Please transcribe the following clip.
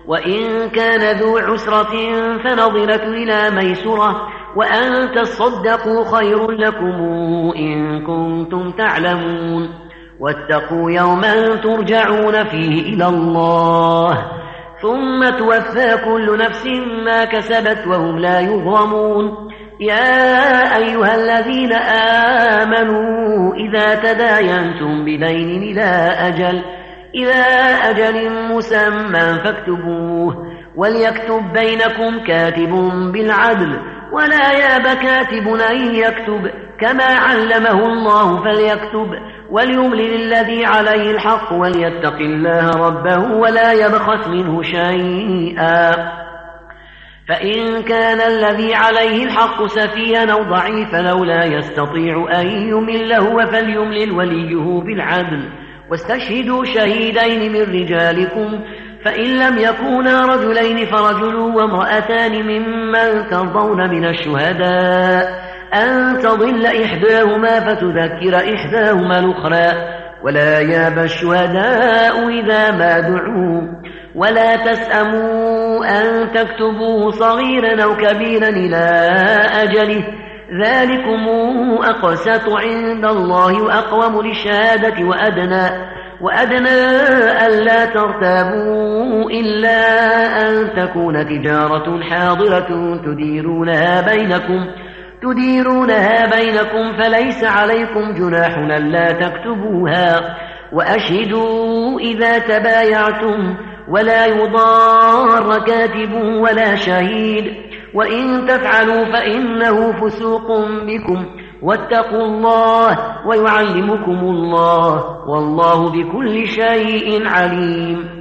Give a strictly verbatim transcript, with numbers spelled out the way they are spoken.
وإن كان ذو عسرة فنظرة إلى ميسرة وأن تصدقوا خير لكم إن كنتم تعلمون واتقوا يوما ترجعون فيه إلى الله ثم توفى كل نفس ما كسبت وهم لا يظلمون يا أيها الذين آمنوا إذا تداينتم بدين إلى أجل إلى أجل مسمى فاكتبوه وليكتب بينكم كاتب بالعدل ولا ياب كاتب أن يكتب كما علمه الله فليكتب وليملل الذي عليه الحق وليتق الله ربه ولا يبخس منه شيئا فإن كان الذي عليه الحق سفيها أو ضعيفا أو لا يستطيع أن يمل هو فليملل وليه بالعدل واستشهدوا شهيدين من رجالكم فإن لم يكونا رجلين فرجل وامرأتان ممن ترضون من الشهداء أن تضل إحداهما فتذكر إحداهما الأخرى ولا ياب الشهداء إذا ما دعوا ولا تسأموا أن تكتبوه صغيرا أو كبيرا إلى أجله ذلكم أقسط عند الله وأقوم للشهادة وأدنى وأدنى ألا ترتابوا إلا أن تكون تجارة حاضرة تديرونها بينكم تديرونها بينكم فليس عليكم جناح ألا تكتبوها وأشهدوا إذا تبايعتم ولا يضار كاتب ولا شهيد وإن تفعلوا فإنه فسوق بكم واتقوا الله ويعلمكم الله والله بكل شيء عليم